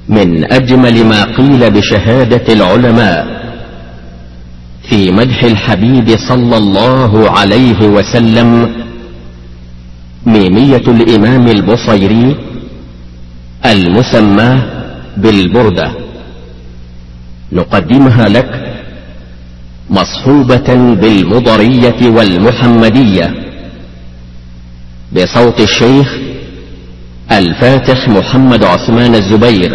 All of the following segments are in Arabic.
من أجمل ما قيل بشهادة العلماء في مدح الحبيب صلى الله عليه وسلم ميمية الإمام البصيري المسماه بالبردة، نقدمها لك مصحوبة بالمضرية والمحمدية بصوت الشيخ الفاتح محمد عثمان الزبير،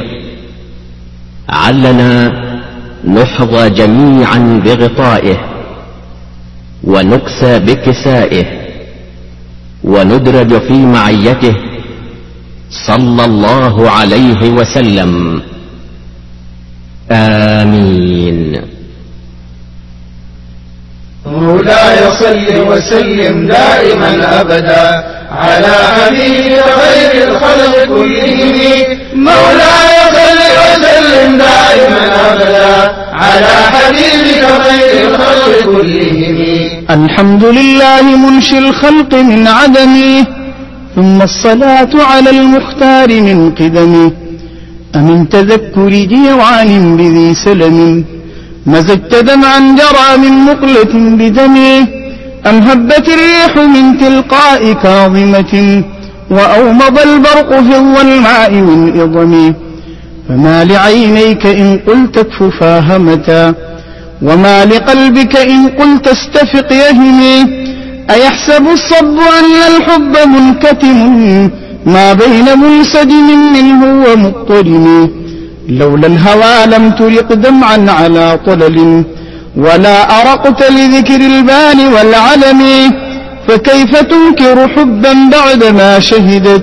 علنا نحظى جميعا بغطائه ونكسى بكسائه وندرج في معيته صلى الله عليه وسلم. آمين. مولاي صل وسلم دائما أبدا على حبيبك خير الخلق كلهم. مولاي صل وسلم دائما أبدا على حبيبك خير الخلق كلهم. الحمد لله منشي الخلق من عدمه، ثم الصلاة على المختار من قدمه. أمن تذكر جيران بذي سلم، مزجت دمعا جرى من مقلة بدمه. أم هبت الريح من تلقاء كاظمة، وأومض البرق في الظلماء من إضمه. فما لعينيك إن قلت اكففا همتا، وما لقلبك إن قلت استفق يهمي. أيحسب الصب أن الحب منكتم، ما بين منسجم منه ومضطرم. لولا الهوى لم ترق دمعا على طلل، ولا أرقت لذكر البان والعلم. فكيف تنكر حبا بعدما شهدت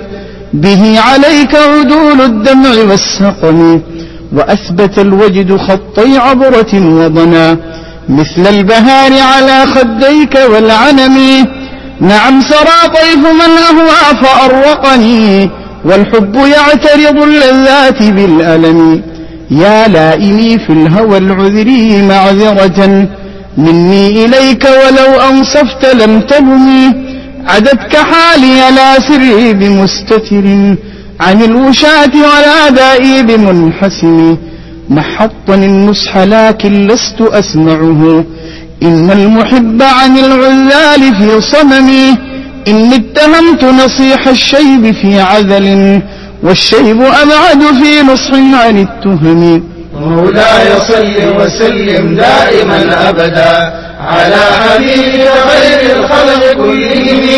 به عليك عدول الدمع والسقم. وأثبت الوجد خطي عبرة وضنا، مثل البهار على خديك والعنم. نعم سرى طيف من أهوى فأروقني، والحب يعترض اللذات بالألم. يا لائمي في الهوى العذري معذرة مني إليك، ولو أنصفت لم تلمي. عدتك حالي لا سري بمستتر، عن الوشاة ولا دائي بمنحسم. محطني النصح لكن لست أسمعه، إن المحب عن العذال في صممي. إني اتهمت نصيح الشيب في عذل، والشيب أبعد في نصح عن التهم. مولاي صل وسلم دائما أبدا على حبيبك خير الخلق كلهم.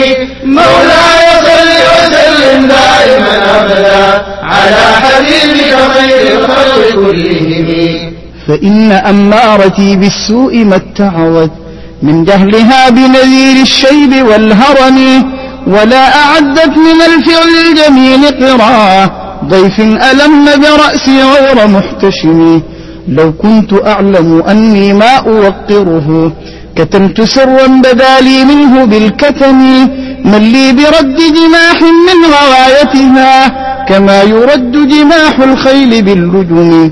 مولاي صل وسلم دائما أبدا على حبيبك خير الخلق كلهم. فإن أمارتي بالسوء ما اتعظت من جهلها بنذير الشيب والهرم، ولا أعدت من الفعل الجميل قراء ضيف ألم برأسي غير محتشم. لو كنت أعلم أني ما أوقره، كتمت سرا بدا لي منه بالكتم. من لي برد جماح من غوايتها، كما يرد جماح الخيل باللجم.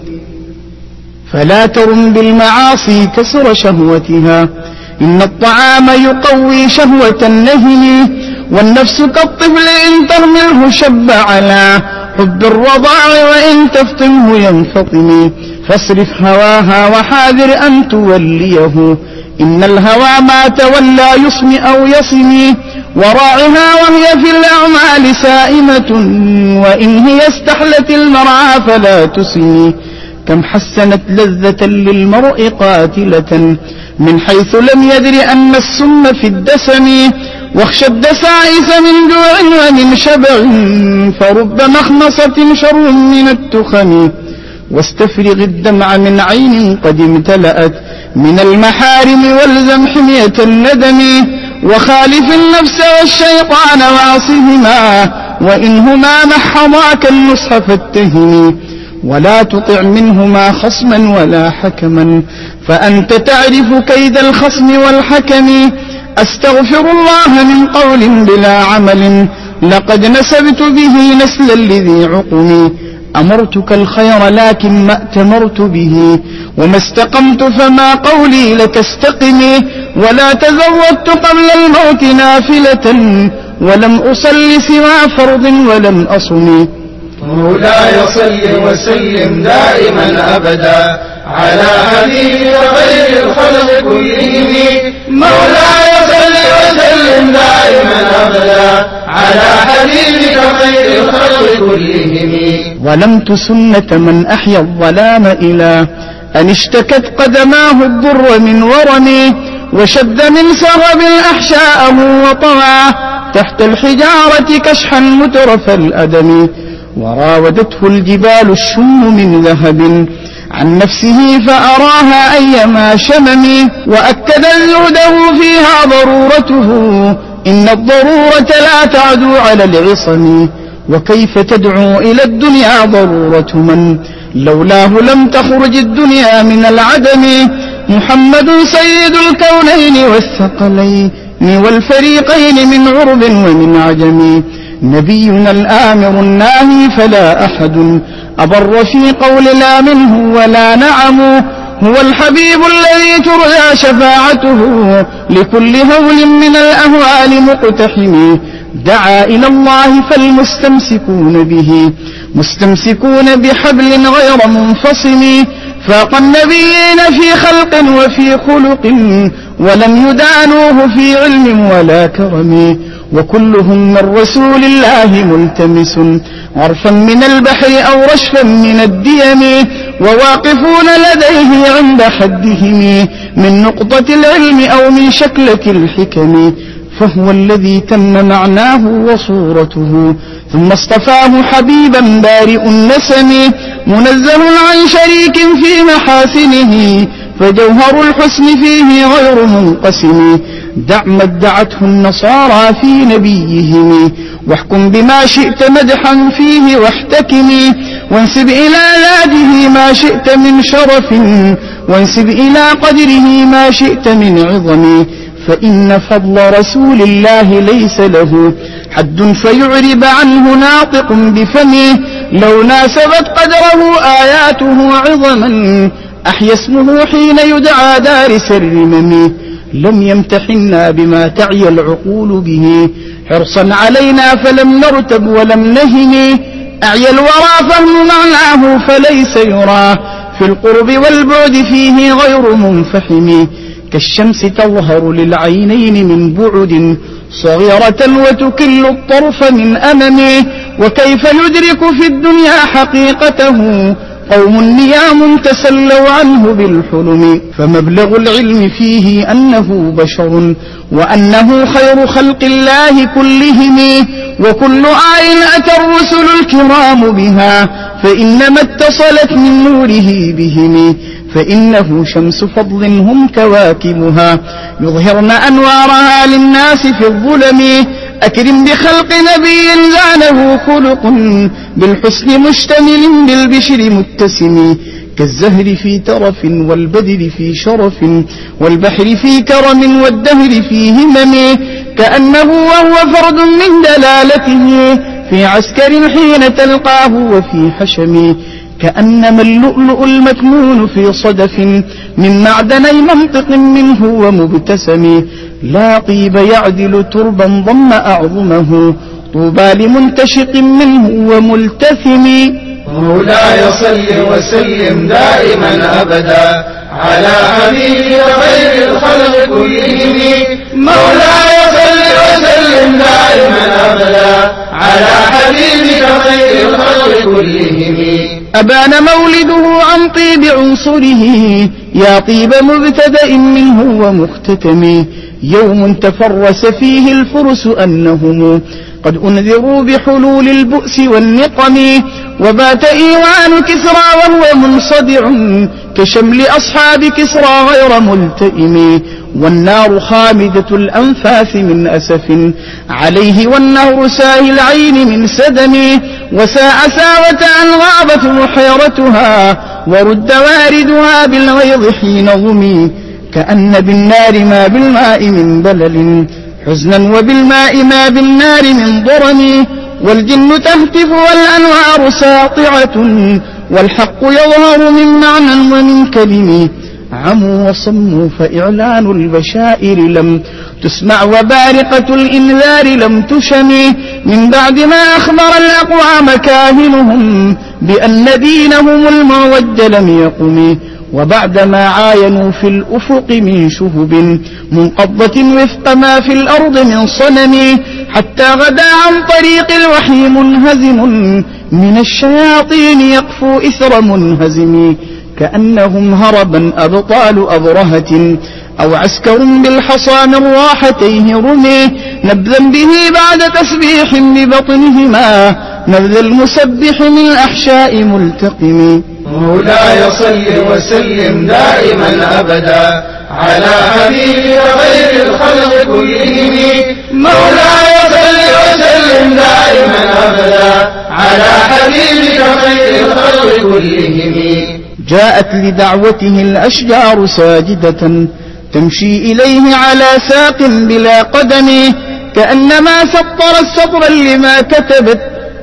فلا ترم بالمعاصي كسر شهوتها، إن الطعام يقوي شهوة النهم. والنفس كالطفل إن ترمله شب على حب الرضاع، وإن تفطمه ينفطم. فاصرف هواها وحاذر أن توليه، إن الهوى ما تولى يصم أو يصم. وراعها وهي في الأعمال سائمة، وإن هي استحلت المرعى فلا تسم. كم حسنت لذة للمرء قاتلة، من حيث لم يدر أن السم في الدسم. واخشى الدسائس من جوع ومن شبع، فرب مخمصة شر من التخم. واستفرغ الدمع من عين قد امتلأت من المحارم، والزم حمية الندم. وخالف النفس والشيطان واعصهما، وإنهما محضاك النصح فاتهم. ولا تطع منهما خصما ولا حكما، فأنت تعرف كيد الخصم والحكم. أستغفر الله من قول بلا عمل، لقد نسبت به نسلا لذي عقم. أمرتك الخير لكن ما ائتمرت به، وما استقمت فما قولي لك استقمي. ولا تزودت قبل الموت نافلة، ولم أصل سوى فرض ولم أصم. مولاي صل وسلم دائما أبدا على حبيبك خير الخلق كلهم. مولاي صل وسلم دائما أبدا على حبيبك خير الخلق كلهم. ظلمت سنة من أحيا الظلام إلى أن اشتكت قدماه الضر من ورمي، وشد من سرب أحشاءه وطوى تحت الحجارة كشحا مترف الأدم، وراودته الجبال الشم من ذهب عن نفسه فأراها أيما شمم، وأكد زهده فيها ضرورته إن الضرورة لا تعدو على العصم، وكيف تدعو إلى الدنيا ضرورة من لولاه لم تخرج الدنيا من العدم. محمد سيد الكونين والثقلين والفريقين من عرب ومن عجم، نبينا الآمر الناهي فلا أحد أبر في قول لا منه ولا نعم، هو الحبيب الذي ترجى شفاعته لكل هول من الأهوال مقتحم، دعا إلى الله فالمستمسكون به مستمسكون بحبل غير منفصم، فاق النبيين في خلق وفي خلق ولم يدانوه في علم ولا كرم، وكلهم من رسول الله ملتمس غرفا من البحر أو رشفا من الديم، وواقفون لديه عند حدهم من نقطة العلم أو من شكلة الحكم، فهو الذي تم معناه وصورته ثم اصطفاه حبيبا بارئ النسم، منزه عن شريك في محاسنه فجوهر الحسن فيه غير منقسم، دع ما ادعته النصارى في نبيهم واحكم بما شئت مدحا فيه واحتكم، وانسب إلى ذاته ما شئت من شرف وانسب إلى قدره ما شئت من عظم، فإن فضل رسول الله ليس له حد فيعرب عنه ناطق بفمه، لو ناسبت قدره آياته عظما أحيا اسمه حين يدعى دارس الرمم، لم يمتحنا بما تعي العقول به حرصا علينا فلم نرتب ولم نهن، أعيا الورى فهم معناه فليس يرى في القرب والبعد فيه غير منفحم، كالشمس تظهر للعينين من بعد صغيرة وتكل الطرف من أممه، وكيف يدرك في الدنيا حقيقته قوم نيام تسلوا عنه بالحلم، فمبلغ العلم فيه أنه بشر وأنه خير خلق الله كلهم، وكل آية أتى الرسل الكرام بها فإنما اتصلت من نوره بهم، فإنه شمس فضل هم كواكبها يظهرن أنوارها للناس في الظلم، أكرم بخلق نبي زانه خلق بالحسن مشتمل بالبشر متسم، كالزهر في ترف والبدر في شرف والبحر في كرم والدهر في همم، كأنه وهو فرد من دلالته في عسكر حين تلقاه وفي حشم، كأنما اللؤلؤ المكنون في صدف من معدني منطق منه ومبتسم، لا طيب يعدل تربا ضم أعظمه طوبى لمنتشق منه وملتثم. مولاي صل وسلم دائما أبدا على حبيبك خير الخلق كلهم. مولاي صل وسلم دائما أبدا على حبيبك خير الخلق كلهم. أبان مولده عن طيب عنصره يا طيب مبتدأ منه ومختتم، يوم تفرس فيه الفرس أنهم قد أنذروا بحلول البؤس والنقم، وبات إيوان كسرى وهو منصدع كشمل أصحاب كسرى غير ملتئم، والنار خامدة الأنفاس من أسف عليه والنهر ساهي العين من سدم، وساء ساوة أن غابت محيرتها ورد واردها بالغيظ حين ظمي، كأن بالنار ما بالماء من بلل حزنا وبالماء ما بالنار من ضرم، والجن تهتف والأنوار ساطعة والحق يظهر من معنى ومن كلم، عموا وصموا فإعلان البشائر لم تسمع وبارقة الإنذار لم تشم من بعد ما أخبر الأقوام كاهنهم بأن دينهم المعوج لم يقم وبعدما عاينوا في الأفق من شهب منقضة وفق ما في الأرض من صنم حتى غدا عن طريق الوحي منهزم من الشياطين يقفو إثر منهزم كأنهم هربا أبطال أبرهة أو عسكر بالحصى من راحتيه رمي نبذا به بعد تسبيح ببطنهما نبذ المسبح من أحشاء ملتقم. مولاي صل وسلم دائما أبدا على حبيبك خير الخلق كلهم. مولاي صل وسلم دائما أبدا على حبيبك خير الخلق كلهم. جاءت لدعوته الأشجار ساجدة تمشي إليه على ساق بلا قدم كأنما سطرت سطرا لما كتبت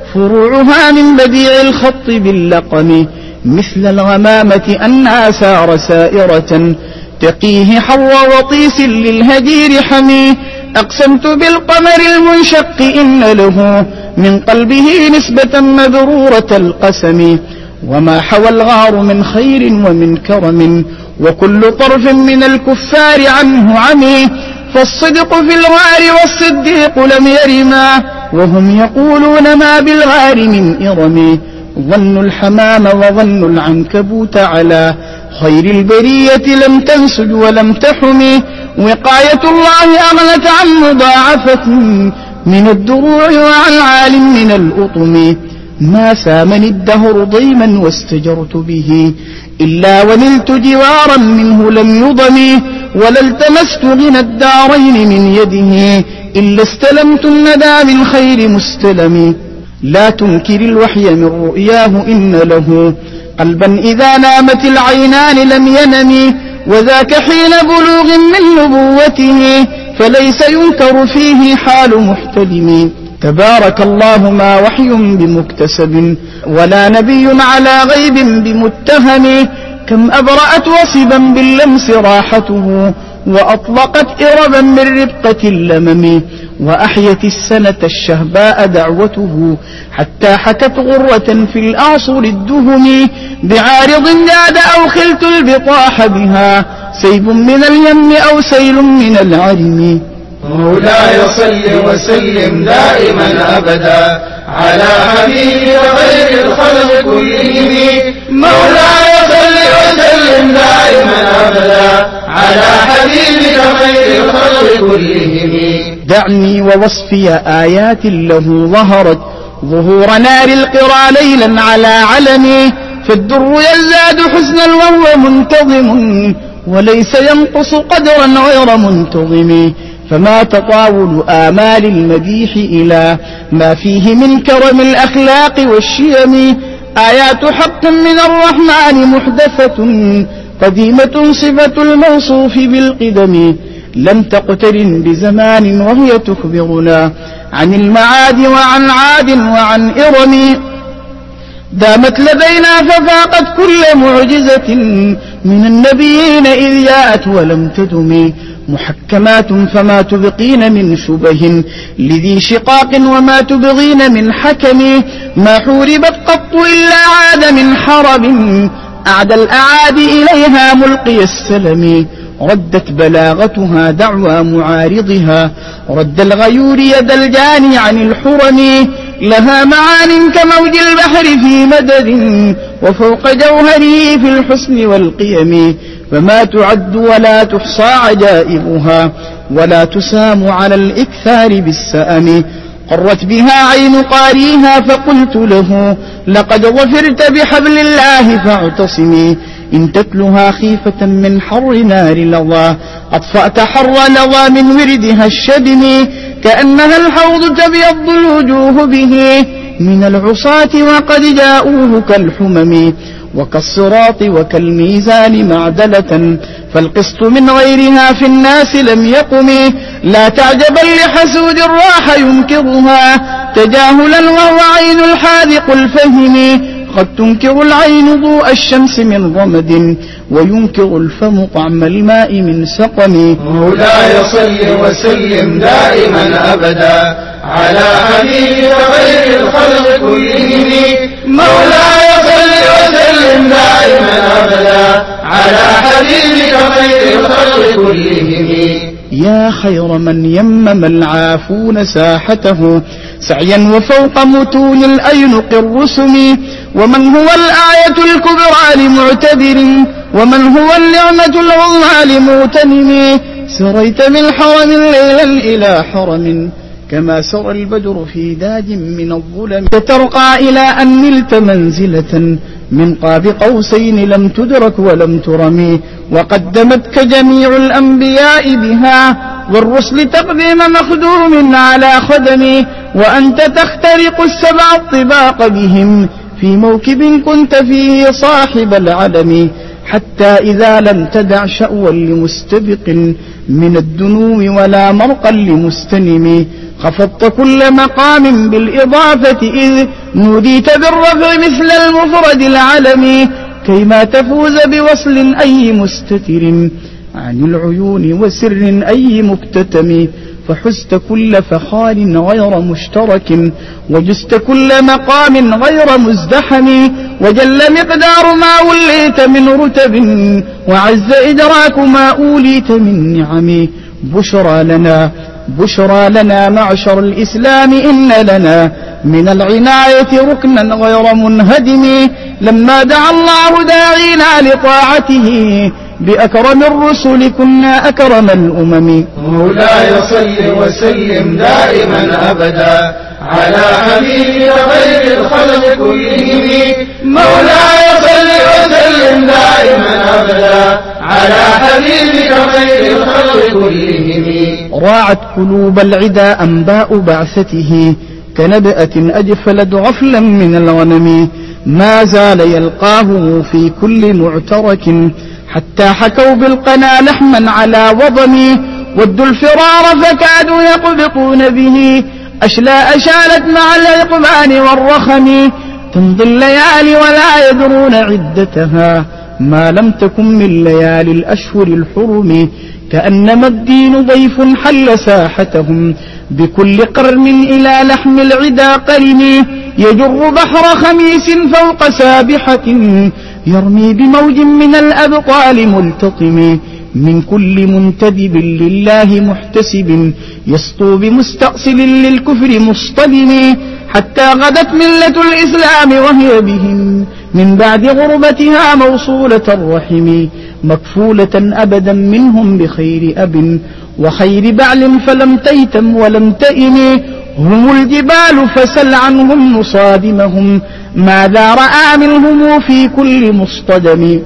فروعها من بديع الخط باللقم مثل الغمامة أنها سار سائرة تقيه حر وطيس للهجير حمي أقسمت بالقمر المنشق إن له من قلبه نسبة مبرورة القسم وما حوى الغار من خير ومن كرم وكل طرف من الكفار عنه عمي فالصدق في الغار والصديق لم يرما وهم يقولون ما بالغار من إرم ظن الحمام وظن العنكبوت على خير البرية لم تنسج ولم تحمي وقاية الله أغنت عن مضاعفة من الدروع وعن عال من الأطم ما سامني الدهر ضيما واستجرت به إلا ونلت جوارا منه لم يضمي ولا التمست غنى الدارين من يده إلا استلمت الندى من خير مستلم لا تنكر الوحي من رؤياه إن له قلبا إذا نامت العينان لم ينم وذاك حين بلوغ من نبوته فليس ينكر فيه حال محتلم تبارك الله ما وحي بمكتسب ولا نبي على غيب بمتهم كم أبرأت وصبا باللمس راحته وأطلقت إربا من ربقة اللمم وأحيت السنة الشهباء دعوته حتى حكت غرة في الأعصر الدهم بعارض جاد أو خلت البطاح بها سيب من اليم أو سيل من العرم. مولاي صل وسلم دائما أبدا على حبيبك خير الخلق كلهم. مولاي صل وسلم دائما أبدا على حبيبك خير الخلق كلهم. دعني ووصفي آيات له ظهرت ظهور نار القرى ليلا على علمي فالدر يزداد حسنا وهو منتظم وليس ينقص قدرا غير منتظم فما تطاول آمال المديح إلى ما فيه من كرم الأخلاق والشيم آيات حق من الرحمن محدثة قديمة صفة الموصوف بالقدم لم تقترن بزمان وهي تخبرنا عن المعاد وعن عاد وعن إرم دامت لدينا ففاقت كل معجزة من النبيين إذ جاءت ولم تدم محكمات فما تبقين من شبه لذي شقاق وما تبغين من حكم ما حوربت قط إلا عاد من حرب أعد الأعادي إليها ملقي السلم ردت بلاغتها دعوى معارضها رد الغيور يد الجاني عن الحرم لها معان كموج البحر في مدد وفوق جوهره في الحسن والقيم فما تعد ولا تحصى عجائبها ولا تسام على الإكثار بالسأم قرت بها عين قاريها فقلت له لقد ظفرت بحبل الله فاعتصمي إن تتلها خيفة من حر نار لظى أطفأت حر لظى من وردها الشبم كأنها الحوض تبيض الوجوه به من العصاة وقد جاءوه كالحمم وكالصراط وكالميزان معدلة فالقسط من غيرها في الناس لم يقم لا تعجبا لحسود راح ينكرها تجاهلا وهو عين الحاذق الفهم قد تنكر العين ضوء الشمس من رمد وينكر الفم طعم الماء من سقم. مولاي صل وسلم دائما أبدا على حبيبك خير الخلق كلهم. مولاي صل وسلم دائما أبدا على حبيبك خير الخلق كلهم. يا خير من يمم العافون ساحته سعيا وفوق متون الأينق الرسم. ومن هو الآية الكبرى لمعتبر ومن هو النعمة العظمى لمغتنم. سريت من حرم ليلا إلى حرم كما سرى البدر في داج من الظلم. ترقى إلى أن نلت منزلة من قاب قوسين لم تدرك ولم ترم. وقدمتك جميع الأنبياء بها والرسل تقديم مخدوم على خدم. وأنت تخترق السبع الطباق بهم في موكب كنت فيه صاحب العلم. حتى إذا لم تدع شأوا لمستبق من الدنو ولا مرقا لمستنم. خفضت كل مقام بالإضافة إذ نوديت بالرفع مثل المفرد العلم. كيما تفوز بوصل أي مستتر عن العيون وسر أي مكتتم. فحزت كل فخار غير مشترك وجزت كل مقام غير مزدحم. وجل مقدار ما وليت من رتب وعز إدراك ما أوليت من نعم. بشرى لنا معشر الإسلام إن لنا من العناية ركنا غير منهدم. لما دعا الله داعينا لطاعته بأكرم الرسل كنا أكرم الأمم. مولاي صل وسلم دائما أبدا على حبيبك خير الخلق كلهم. مولاي صل وسلم دائما أبدا على حبيبك خير الخلق كلهم. راعت قلوب العدا أنباء بعثته كنبأة أجفلت غفلا من الغنم. ما زال يلقاه في كل معترك حتى حكوا بالقنا لحما على وضم. ودوا الفرار فكادوا يقبطون به أشلاء شالت مع الإقبال والرخم. تمضي الليالي ولا يدرون عدتها ما لم تكن من ليالي الأشهر الحرم. كأنما الدين ضيف حل ساحتهم بكل قرن إلى لحم العدا قرن. يجر بحر خميس فوق سابحة يرمي بموج من الأبطال ملتطم. من كل منتدب لله محتسب يسطو بمستأصل للكفر مصطدم. حتى غدت ملة الإسلام وهي بهم من بعد غربتها موصولة الرحم. مكفولة أبدا منهم بخير أب وخير بعل فلم تيتم ولم تئم. هم الجبال فسل عنهم مصادمهم ماذا رأى منهم في كل مصطدم.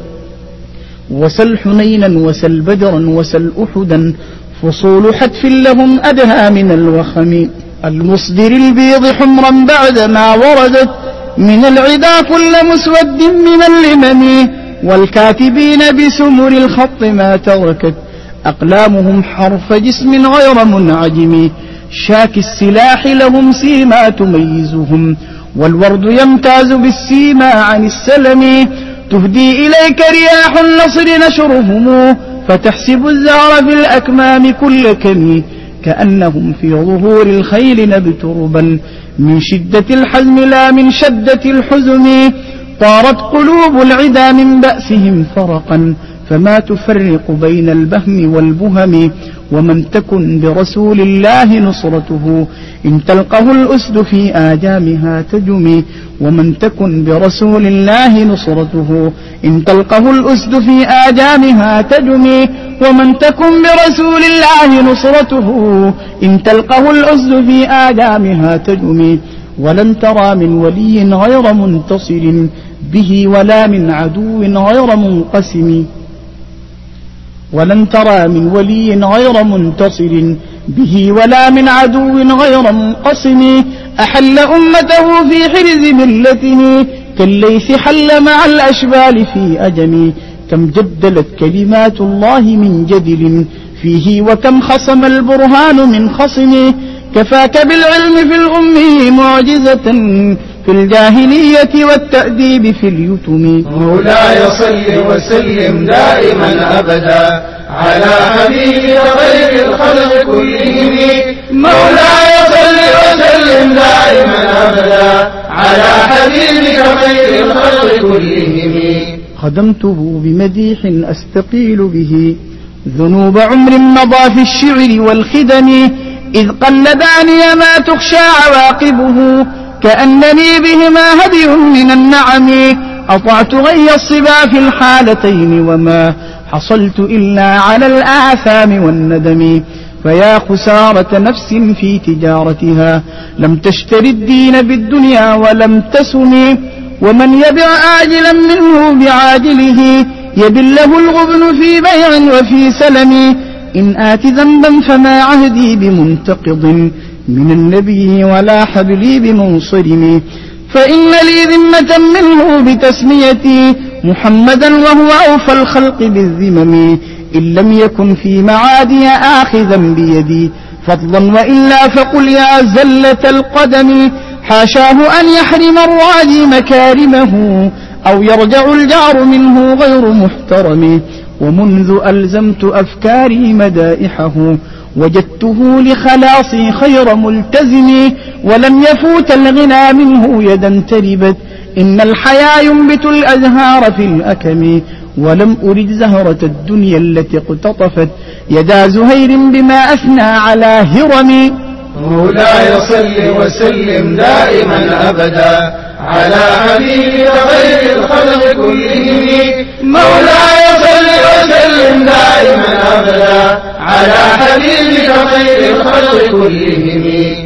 وسل حنينا وسل بدرا وسل أحدا فصول حتف لهم أدهى من الوخم. المصدر البيض حمرا بعدما وردت من العدا كل مسود من اللمم. والكاتبين بسمر الخط ما تركت أقلامهم حرف جسم غير منعجم. شاك السلاح لهم سيما تميزهم والورد يمتاز بالسيما عن السلم. تهدي إليك رياح النصر نشرهم فتحسب الزهر في الأكمام كل كم. كأنهم في ظهور الخيل نبت ربا من شدة الحزم لا من شدة الحزم. طارت قلوب العدا من بأسهم فرقا فما تفرق بين البهم والبهم. ومن تكن برسول الله نصرته إن تلقه الأسد في آجامها تجمي. ومن تكن برسول الله نصرته إن تلقه الأسد في آجامها تجمي. ومن تكن برسول الله نصرته إن تلقه الأسد في آجامها تجمي. ولن ترى من ولي غير منتصر به ولا من عدو غير منقسم. ولن ترى من ولي غير منتصر به ولا من عدو غير منقسم. أحل أمته في حرز ملته كالليث حل مع الأشبال في أجم. كم جدلت كلمات الله من جدل فيه وكم خصم البرهان من خصم. كفاك بالعلم في الأم معجزة في الجاهلية والتأديب في اليتم. مولاي صل وسلم دائما أبدا على حبيبك خير الخلق كلهم. مولاي صل وسلم دائما أبدا على حبيبك خير الخلق كلهم. خدمته بمديح أستقيل به ذنوب عمر مضى في الشعر والخدم، إذ قلداني ما تخشى عواقبه كأنني بهما هدي من النعم. أطعت غي الصبا في الحالتين وما حصلت إلا على الآثام والندم. فيا خسارة نفس في تجارتها لم تشتر الدين بالدنيا ولم تسم. ومن يبع آجلا منه بعاجله يبل له الغبن في بيع وفي سلم. إن آت ذنبا فما عهدي بمنتقض من النبي ولا حبلي بمنصرم. فإن لي ذمة منه بتسميتي محمدا وهو أوفى الخلق بالذمم. إن لم يكن في معادي آخذا بيدي فضلا وإلا فقل يا زلة القدم. حاشاه أن يحرم الراجي مكارمه أو يرجع الجار منه غير محترم. ومنذ ألزمت أفكاري مدائحه وجدته لخلاصي خير ملتزم. ولم يفوت الغنى منه يدا تربت إن الحيا ينبت الأزهار في الأكم. ولم أرد زهرة الدنيا التي اقتطفت يدا زهير بما أثنى على هرم. مولاي صل وسلم دائما أبدا على حبيبك خير الخلق كلهم. مولاي صل وسلم دائما أبدا على حبيبك خير الخلق كلهم.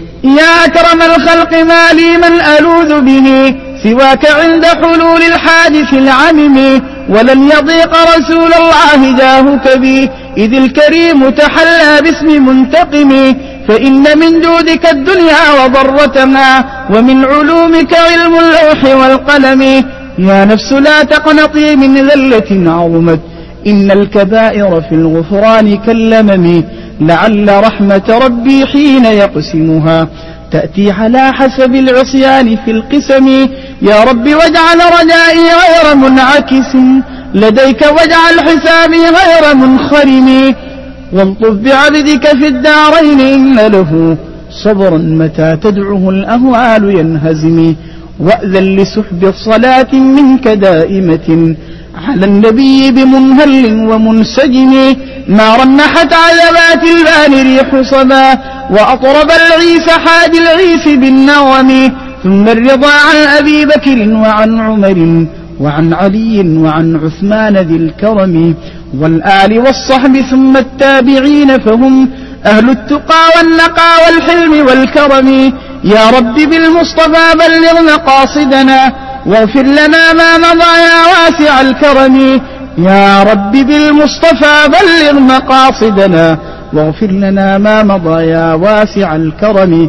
يا أكرم الخلق ما لي من ألوذ به سواك عند حلول الحادث العمم. ولن يضيق رسول الله جاهك بي إذ الكريم تحلى باسم منتقم. فإن من جودك الدنيا وضرتها ومن علومك علم اللوح والقلم. يا نفس لا تقنطي من ذلة عظمت إن الكبائر في الغفران كاللمم. لعل رحمة ربي حين يقسمها تأتي على حسب العصيان في القسم. يا رب واجعل رجائي غير منعكس لديك واجعل حسابي غير منخرم. والطف بعبدك في الدارين إن له صبرا متى تدعه الأهوال ينهزم. وأذن لسحب صلاة منك دائمة على النبي بمنهل ومنسجم. ما رنحت عذبات البان ريح صبا وأطرب العيس حاد العيس بالنغم. ثم الرضا عن أبي بكر وعن عمر وعن علي وعن عثمان ذي الكرم والآل والصحب ثم التابعين فهم أهل التقى والنقى والحلم والكرم. يا رب بالمصطفى بلغ مقاصدنا واغفر لنا ما مضى يا واسع الكرم. يا رب بالمصطفى بلغ مقاصدنا واغفر لنا ما مضى يا واسع الكرم.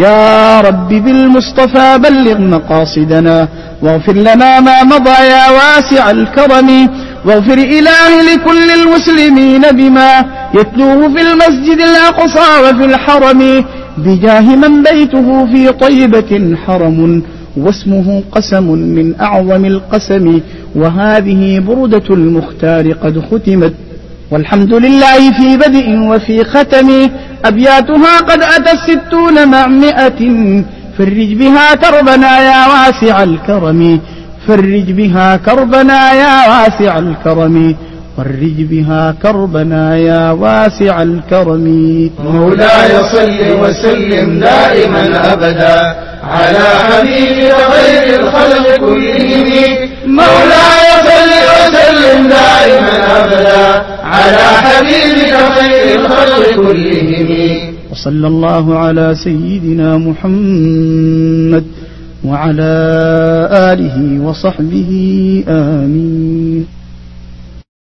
يا رب بالمصطفى بلغ مقاصدنا واغفر لنا ما مضى يا واسع الكرم. واغفر إلهي لكل المسلمين بما يتلوه في المسجد الأقصى وفي الحرم بجاه من بيته في طيبة حرم واسمه قسم من أعظم القسم. وهذه بردة المختار قد ختمت والحمد لله في بدء وفي ختم. أبياتها قد أتت 60 مع 100 فرج بها كربنا يا واسع الكرم. فرج بها كربنا يا واسع الكرم. فرج بها كربنا يا واسع الكرم. مولاي صل وسلم دائما أبدا على حبيبك خير الخلق كلهم. مولاي صل وسلم دائما أبدا على حبيبك خير الخلق كلهم. وصلى الله على سيدنا محمد وعلى آله وصحبه آمين.